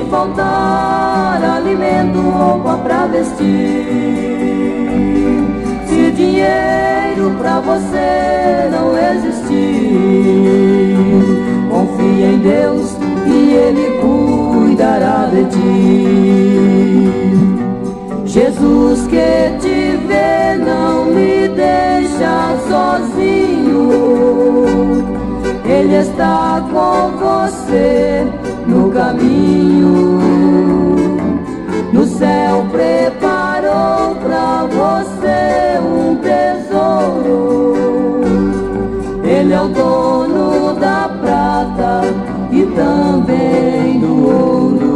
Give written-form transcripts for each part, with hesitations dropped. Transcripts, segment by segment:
faltar alimento, roupa pra vestir, se dinheiro pra você não existir, confia em Deus e Ele cuidará de ti. Jesus que te vê não me deixa sozinho, Ele está com você no caminho. No céu preparou pra você um tesouro, Ele é o dono da prata e também do ouro.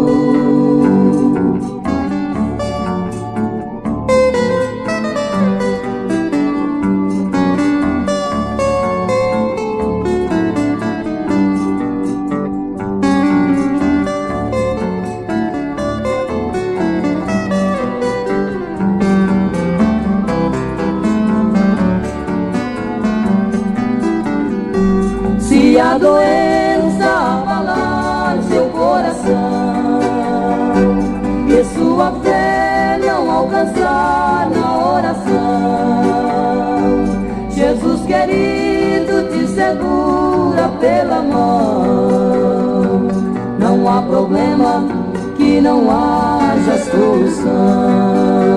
Se a doença abalar seu coração e sua fé não alcançar na oração, Jesus querido te segura pela mão. Não há problema que não haja solução.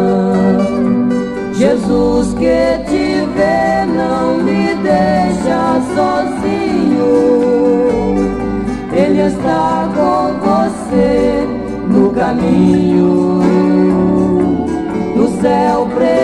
Jesus que te vê não me deixa sozinho, Ele está com você no caminho. No céu